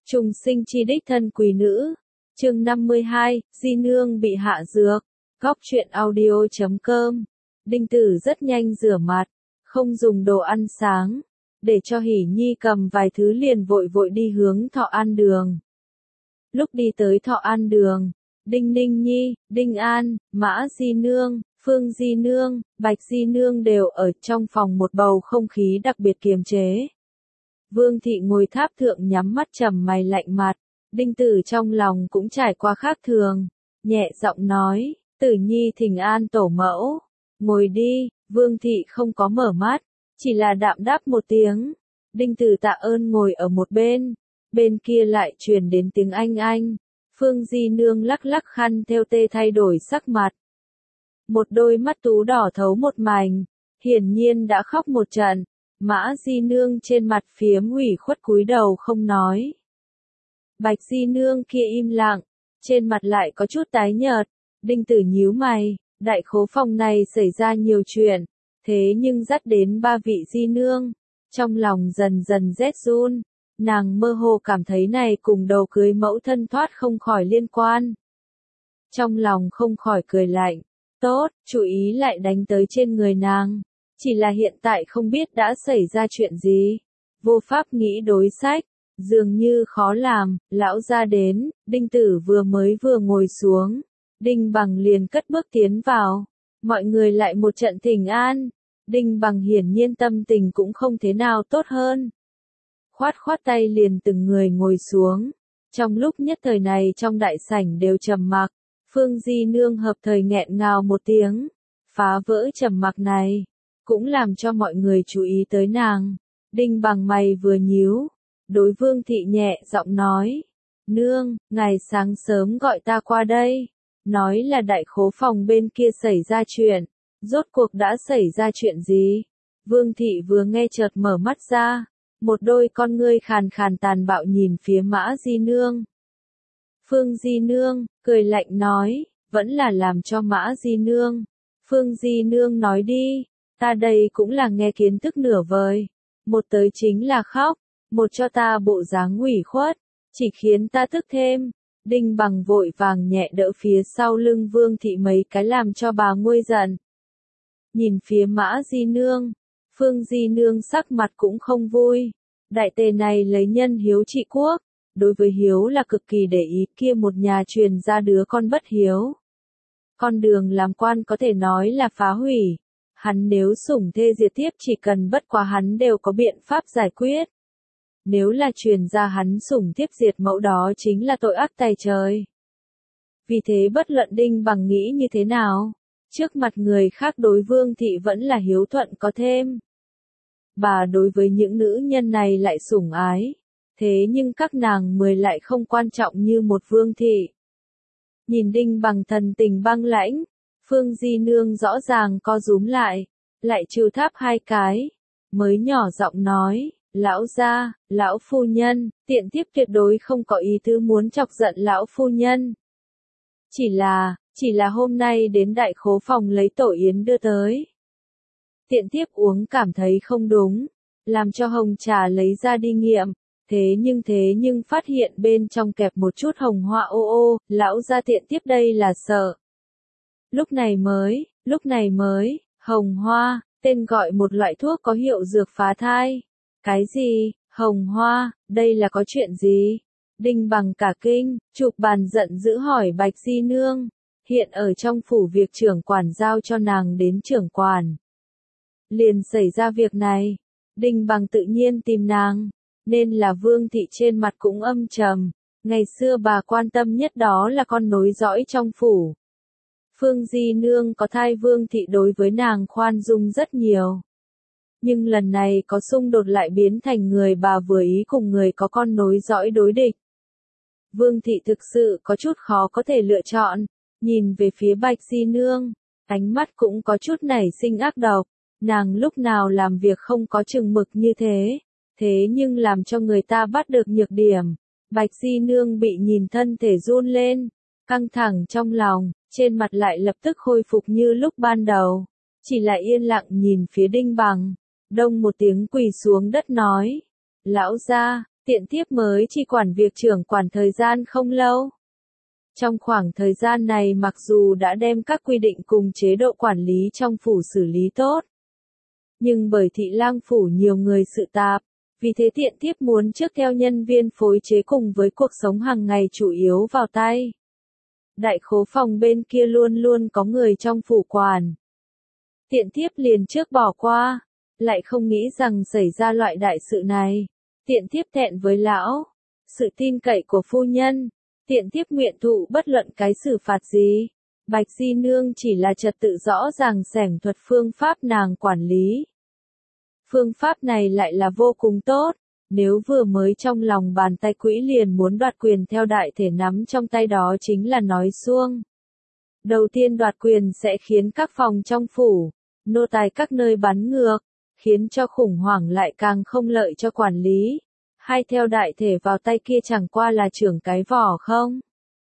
Trùng sinh chi đích thân quý nữ. Chương 52, Di Nương bị hạ dược. Góc truyện audio.com. Đinh Tử rất nhanh rửa mặt, không dùng đồ ăn sáng, để cho Hỷ Nhi cầm vài thứ liền vội vội đi hướng Thọ An Đường. Lúc đi tới Thọ An Đường, Đinh Ninh Nhi, Đinh An, Mã Di Nương, Phương Di Nương, Bạch Di Nương đều ở trong phòng một bầu không khí đặc biệt kiềm chế. Vương thị ngồi tháp thượng nhắm mắt trầm mày lạnh mặt, Đinh Tử trong lòng cũng trải qua khác thường, nhẹ giọng nói, Tử Nhi thỉnh an tổ mẫu, ngồi đi. Vương thị không có mở mắt, chỉ là đạm đáp một tiếng. Đinh Tử tạ ơn ngồi ở một bên kia lại truyền đến tiếng anh. Phương Di Nương lắc lắc khăn theo tê thay đổi sắc mặt. Một đôi mắt tú đỏ thấu một mảnh, hiển nhiên đã khóc một trận. Mã Di Nương trên mặt phiếm ủy khuất cúi đầu không nói. Bạch Di Nương kia im lặng, trên mặt lại có chút tái nhợt. Đinh Tử nhíu mày, đại khố phòng này xảy ra nhiều chuyện, thế nhưng dắt đến ba vị Di Nương, trong lòng dần dần rét run, nàng mơ hồ cảm thấy này cùng đầu cưới mẫu thân thoát không khỏi liên quan. Trong lòng không khỏi cười lạnh, tốt, chú ý lại đánh tới trên người nàng, chỉ là hiện tại không biết đã xảy ra chuyện gì, vô pháp nghĩ đối sách, dường như khó làm. Lão gia đến, Đinh Tử vừa ngồi xuống, Đinh Bằng liền cất bước tiến vào, mọi người lại một trận thỉnh an. Đinh Bằng hiển nhiên tâm tình cũng không thế nào tốt hơn. Khoát tay liền từng người ngồi xuống. Trong lúc nhất thời này trong đại sảnh đều trầm mặc, Phương Di Nương hợp thời nghẹn ngào một tiếng, phá vỡ trầm mặc này, cũng làm cho mọi người chú ý tới nàng. Đinh Bằng mày vừa nhíu, đối Vương thị nhẹ giọng nói, Nương, ngày sáng sớm gọi ta qua đây, nói là đại khố phòng bên kia xảy ra chuyện, rốt cuộc đã xảy ra chuyện gì? Vương thị vừa nghe chợt mở mắt ra, một đôi con ngươi khàn khàn tàn bạo nhìn phía Mã Di Nương. Phương Di Nương, cười lạnh nói, vẫn là làm cho Mã Di Nương. Phương Di Nương nói đi, ta đây cũng là nghe kiến thức nửa vời, một tới chính là khóc, một cho ta bộ dáng ủy khuất, chỉ khiến ta tức thêm. Đinh Bằng vội vàng nhẹ đỡ phía sau lưng Vương thị mấy cái làm cho bà nguôi giận. Nhìn phía Mã Di Nương, Phương Di Nương sắc mặt cũng không vui. Đại tề này lấy nhân hiếu trị quốc, đối với hiếu là cực kỳ để ý, kia một nhà truyền ra đứa con bất hiếu. Con đường làm quan có thể nói là phá hủy, hắn nếu sủng thê diệt thiếp chỉ cần bất quá hắn đều có biện pháp giải quyết. Nếu là truyền ra hắn sủng thiếp diệt mẫu đó chính là tội ác tày trời. Vì thế bất luận Đinh Bằng nghĩ như thế nào, trước mặt người khác đối Vương thị vẫn là hiếu thuận có thêm. Bà đối với những nữ nhân này lại sủng ái, thế nhưng các nàng 10 lại không quan trọng như một Vương thị. Nhìn Đinh Bằng thần tình băng lãnh, Phương Di Nương rõ ràng co rúm lại trừ tháp hai cái, mới nhỏ giọng nói, lão gia, lão phu nhân, tiện thiếp tuyệt đối không có ý tứ muốn chọc giận lão phu nhân. Chỉ là hôm nay đến đại khố phòng lấy tổ yến đưa tới. Tiện thiếp uống cảm thấy không đúng, làm cho hồng trà lấy ra đi nghiệm, thế nhưng phát hiện bên trong kẹp một chút hồng hoa ô, lão gia tiện thiếp đây là sợ. Lúc này mới, hồng hoa, tên gọi một loại thuốc có hiệu dược phá thai. Cái gì, hồng hoa, đây là có chuyện gì? Đinh Bằng cả kinh, chụp bàn giận dữ hỏi Bạch Di Nương, hiện ở trong phủ việc trưởng quản giao cho nàng đến trưởng quản. Liền xảy ra việc này, Đinh Bằng tự nhiên tìm nàng, nên là Vương thị trên mặt cũng âm trầm, ngày xưa bà quan tâm nhất đó là con nối dõi trong phủ. Phương Di Nương có thai Vương thị đối với nàng khoan dung rất nhiều. Nhưng lần này có xung đột lại biến thành người bà vừa ý cùng người có con nối dõi đối địch. Vương thị thực sự có chút khó có thể lựa chọn, nhìn về phía Bạch Di Nương, ánh mắt cũng có chút nảy sinh ác độc, nàng lúc nào làm việc không có chừng mực như thế nhưng làm cho người ta bắt được nhược điểm. Bạch Di Nương bị nhìn thân thể run lên, căng thẳng trong lòng, trên mặt lại lập tức khôi phục như lúc ban đầu, chỉ là yên lặng nhìn phía Đinh Bằng. Đông một tiếng quỳ xuống đất nói, lão gia, Tiện thiếp mới chỉ quản việc trưởng quản thời gian không lâu. Trong khoảng thời gian này mặc dù đã đem các quy định cùng chế độ quản lý trong phủ xử lý tốt, nhưng bởi thị lang phủ nhiều người sự tạp, vì thế tiện thiếp muốn trước theo nhân viên phối chế cùng với cuộc sống hàng ngày chủ yếu vào tay. Đại khố phòng bên kia luôn luôn có người trong phủ quản. Tiện thiếp liền trước bỏ qua, lại không nghĩ rằng xảy ra loại đại sự này. Tiện thiếp thẹn với lão, sự tin cậy của phu nhân, tiện thiếp nguyện thụ bất luận cái xử phạt gì. Bạch Di Nương chỉ là trật tự rõ ràng xẻng thuật phương pháp nàng quản lý. Phương pháp này lại là vô cùng tốt, nếu vừa mới trong lòng bàn tay quỹ liền muốn đoạt quyền theo đại thể nắm trong tay đó chính là nói suông. Đầu tiên đoạt quyền sẽ khiến các phòng trong phủ, nô tài các nơi bắn ngược, khiến cho khủng hoảng lại càng không lợi cho quản lý. Hay theo đại thể vào tay kia chẳng qua là trưởng cái vỏ không?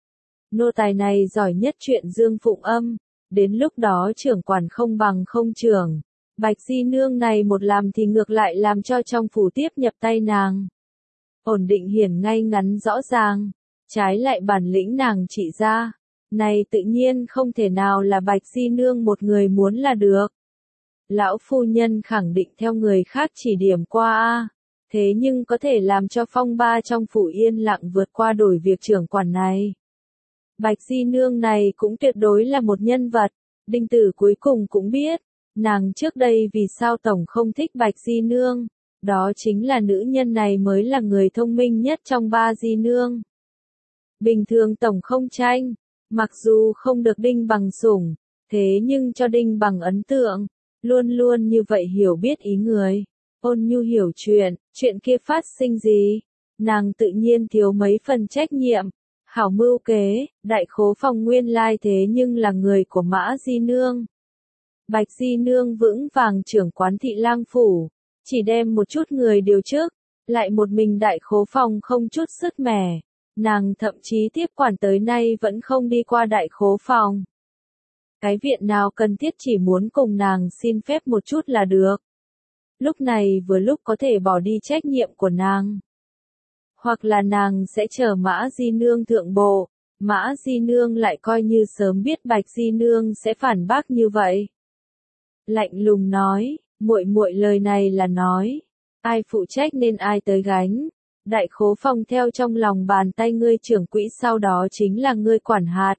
Nô tài này giỏi nhất chuyện dương phụng âm, đến lúc đó trưởng quản không bằng không trưởng. Bạch Di Nương này một làm thì ngược lại làm cho trong phủ tiếp nhập tay nàng. Ổn định hiển ngay ngắn rõ ràng, trái lại bản lĩnh nàng chỉ ra. Này tự nhiên không thể nào là Bạch Di Nương một người muốn là được. Lão phu nhân khẳng định theo người khác chỉ điểm qua thế nhưng có thể làm cho phong ba trong phủ yên lặng vượt qua đổi việc trưởng quản này. Bạch Di Nương này cũng tuyệt đối là một nhân vật, Đinh Tử cuối cùng cũng biết, nàng trước đây vì sao tổng không thích Bạch Di Nương, đó chính là nữ nhân này mới là người thông minh nhất trong ba Di Nương. Bình thường tổng không tranh, mặc dù không được Đinh Bằng sủng, thế nhưng cho Đinh Bằng ấn tượng, luôn luôn như vậy hiểu biết ý người. Ôn nhu hiểu chuyện kia phát sinh gì, nàng tự nhiên thiếu mấy phần trách nhiệm. Hảo mưu kế, đại khố phòng nguyên lai thế nhưng là người của Mã Di Nương. Bạch Di Nương vững vàng trưởng quán thị lang phủ, chỉ đem một chút người điều trước, lại một mình đại khố phòng không chút sức mẻ. Nàng thậm chí tiếp quản tới nay vẫn không đi qua đại khố phòng. Cái viện nào cần thiết chỉ muốn cùng nàng xin phép một chút là được. Lúc này vừa lúc có thể bỏ đi trách nhiệm của nàng. Hoặc là nàng sẽ chờ Mã Di Nương thượng bộ, Mã Di Nương lại coi như sớm biết Bạch Di Nương sẽ phản bác như vậy. Lạnh lùng nói, muội muội lời này là nói, ai phụ trách nên ai tới gánh. Đại khố phòng theo trong lòng bàn tay ngươi trưởng quỹ sau đó chính là ngươi quản hạt.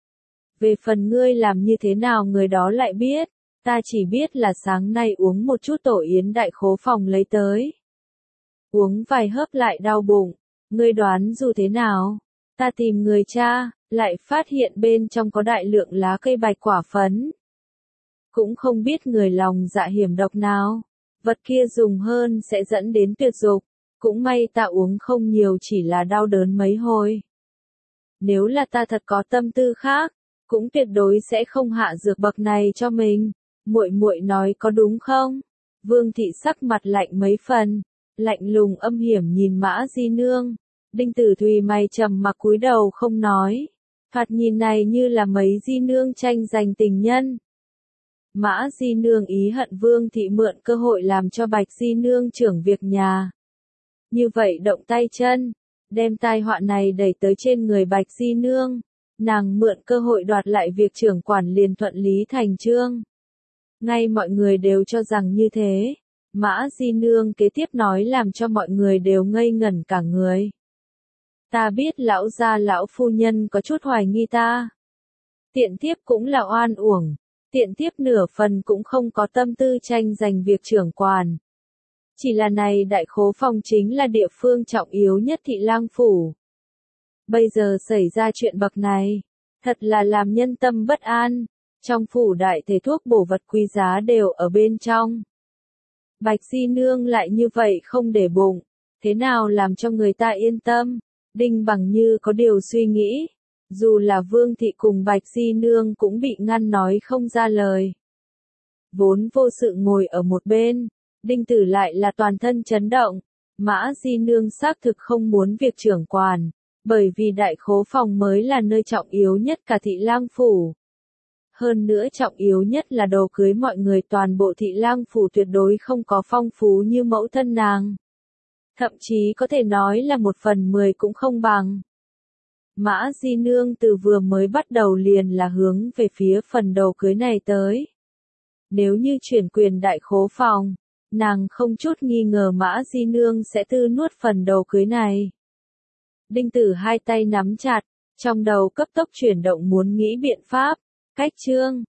Về phần ngươi làm như thế nào người đó lại biết, ta chỉ biết là sáng nay uống một chút tổ yến đại khố phòng lấy tới. Uống vài hớp lại đau bụng, ngươi đoán dù thế nào, ta tìm người cha, lại phát hiện bên trong có đại lượng lá cây bạch quả phấn. Cũng không biết người lòng dạ hiểm độc nào, vật kia dùng hơn sẽ dẫn đến tuyệt dục, cũng may ta uống không nhiều chỉ là đau đớn mấy hồi. Nếu là ta thật có tâm tư khác, cũng tuyệt đối sẽ không hạ dược bậc này cho mình. Muội muội nói có đúng không? Vương thị sắc mặt lạnh mấy phần, lạnh lùng âm hiểm nhìn Mã Di Nương. Đinh Tử Thùy mày trầm mặc cúi đầu không nói. Thoạt nhìn này như là mấy Di Nương tranh giành tình nhân. Mã Di Nương ý hận Vương thị mượn cơ hội làm cho Bạch Di Nương trưởng việc nhà. Như vậy động tay chân, đem tai họa này đẩy tới trên người Bạch Di Nương. Nàng mượn cơ hội đoạt lại việc trưởng quản liền thuận lý thành chương. Ngay mọi người đều cho rằng như thế. Mã Di Nương kế tiếp nói làm cho mọi người đều ngây ngẩn cả người. Ta biết lão gia lão phu nhân có chút hoài nghi ta. Tiện thiếp cũng là oan uổng. Tiện thiếp nửa phần cũng không có tâm tư tranh giành việc trưởng quản. Chỉ là này đại khố phòng chính là địa phương trọng yếu nhất thị lang phủ. Bây giờ xảy ra chuyện bậc này, thật là làm nhân tâm bất an. Trong phủ đại thể thuốc bổ vật quý giá đều ở bên trong. Bạch Di Nương lại như vậy không để bụng, thế nào làm cho người ta yên tâm? Đinh Bằng như có điều suy nghĩ, dù là Vương thị cùng Bạch Di Nương cũng bị ngăn nói không ra lời. Vốn vô sự ngồi ở một bên, Đinh Tử lại là toàn thân chấn động, Mã Di Nương xác thực không muốn việc trưởng quản, bởi vì đại khố phòng mới là nơi trọng yếu nhất cả thị lang phủ. Hơn nữa trọng yếu nhất là đồ cưới mọi người toàn bộ thị lang phủ tuyệt đối không có phong phú như mẫu thân nàng. Thậm chí có thể nói là 1/10 cũng không bằng. Mã Di Nương từ vừa mới bắt đầu liền là hướng về phía phần đầu cưới này tới. Nếu như chuyển quyền đại khố phòng, nàng không chút nghi ngờ Mã Di Nương sẽ tư nuốt phần đầu cưới này. Đinh Tử hai tay nắm chặt, trong đầu cấp tốc chuyển động muốn nghĩ biện pháp, cách chương.